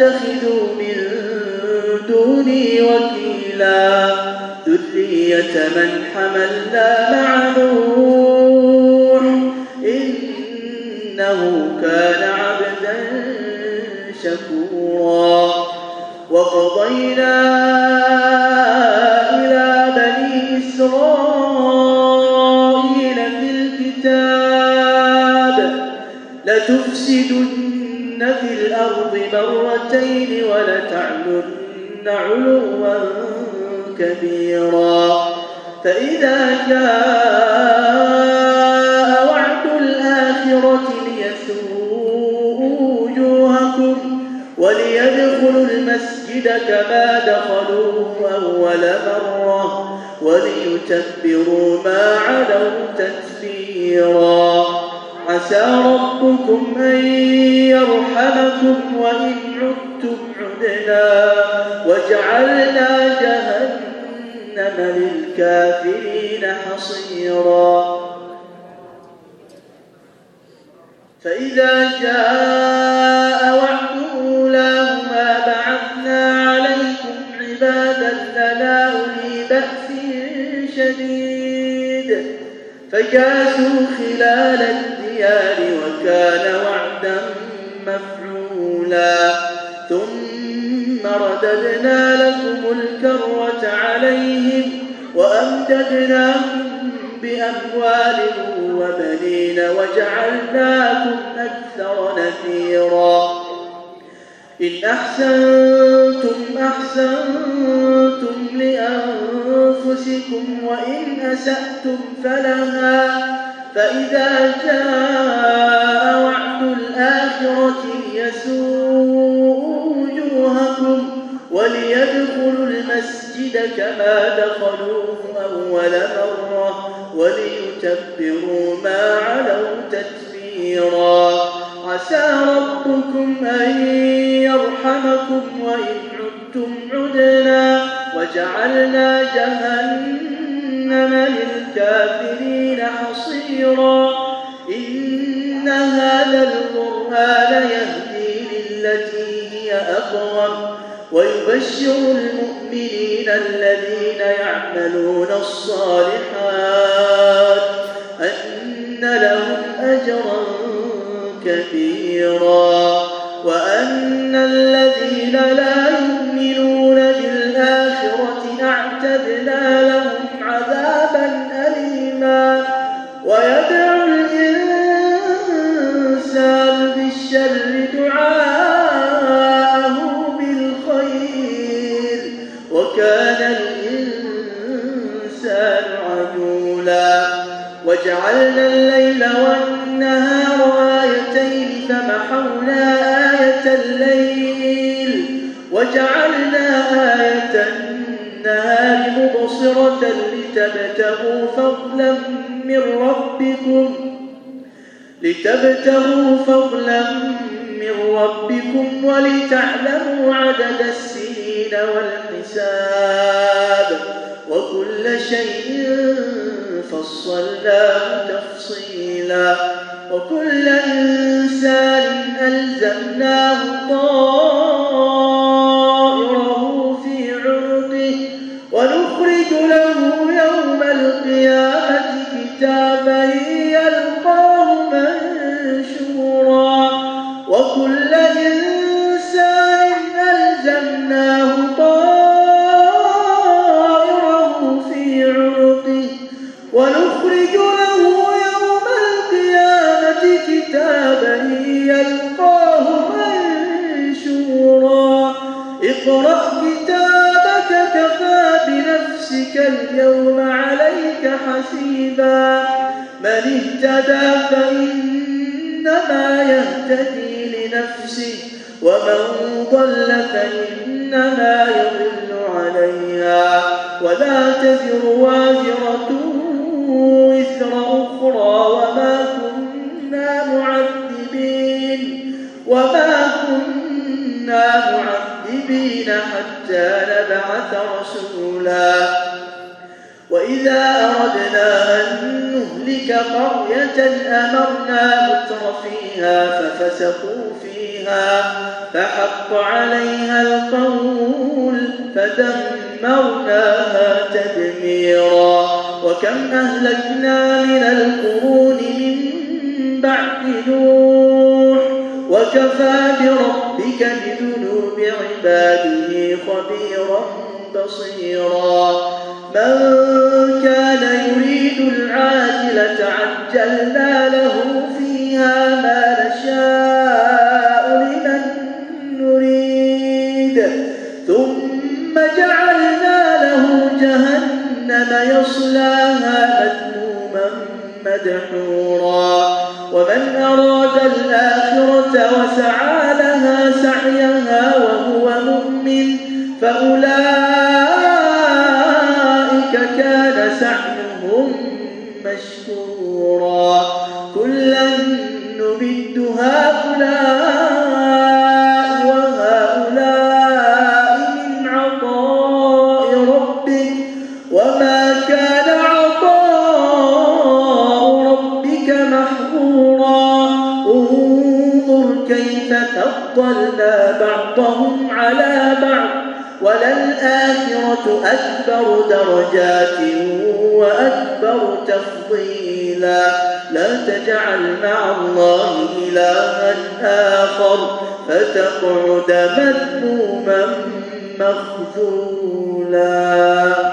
تتخذوا من دوني وكيلا ذرية من حملنا مع نوح إنه كان عبدا شكورا وقضينا إلى بني إسرائيل في الكتاب لتفسدن في الأرض مرتين ولتعلن علوا كبيرا فإذا جاء وعد الآخرة ليسوءوا وجوهكم وليدخلوا المسجد كما دخلوه أول مرة وليتبروا ما علوا تتبيرا عسى ربكم أن يرحمكم وإن عدتم عدنا وجعلنا جهنم للكافرين حصيرا فإذا جاء وعد أولاهما بعثنا عليكم عبادا لنا أولي بأس شديد فجاسوا خلال الديار وكان وعدا مفعولا ثم رددنا لكم الكرة عليهم وأمددناكم بأموال وبنين وجعلناكم أكثر نفيرا إن أحسنتم أحسنتم لأنفسكم وإن أسأتم فلها فإذا جاء وعد الآخرة ليسوءوا وجوهكم وليدخلوا المسجد كما دخلوه أول مرة وليتبروا ما علوا تتبيرا عسى ربكم أن يرحمكم وإن عدتم عدنا وجعلنا جهنم للكافرين حصيرا إن هذا القرآن يهدي للتي هي أقوم ويبشر المؤمنين الذين يعملون الصالحات أن لهم أجرا كبيرا وأن الذين لا يؤمنون بالآخرة أعتدنا لهم عذابا أليما ويدعو الإنسان بالشر دعاءه بالخير وكان الإنسان عجولا وجعلنا الليل والنهار آيتين فمحونا آية الليل وجعلنا آية النهار مبصرة لتبتغوا فضلا من ربكم ولتعلموا عدد السنين والحساب وكل شيء فصلناه تفصيلا وكل إنسان ألزمناه طائره في عنقه ونخرج له يوم القيامة كتابا يلقاه منشورا وكل إنسان ألزمناه طائره في عنقه ونخرج له يوم القيامة كتابا يلقاه منشورا اقرأ كتابك كفى بنفسك اليوم عليك حسيبا من اهتدى فإنما يهتدي لنفسه ومن ضل فإنما يضل عليها ولا تزر وازرة وزر أخرى وما كنا معذبين حتى نبعث رسولا وإذا أردنا أن نهلك قرية أمرنا مترفيها فحق عليها القول فدمرناها تدميرا. وكم أهلكنا من القرون من بعد نوح وكفى بربك بذنوب عباده خبيرا بصيرا. من كان يريد العاجلة عجلنا له فيها ما نشاء لمن نريد ثم جعلنا له جهنم يصلاها مذموما مدحورا. ومن أراد الآخرة وسعى لها سعيها وهو مؤمن فأولئك كان سعيهم مشكورا. كلا نمد هؤلاء وهؤلاء من عطاء ربك وما كان عطاء ربك محظورا. انظر كيف فضلنا بعضهم على بعض وللآخرة أكبر درجات وأكبر تفضيلا. لا تجعل مع الله إلها آخر فتقعد مذموما مخذولا.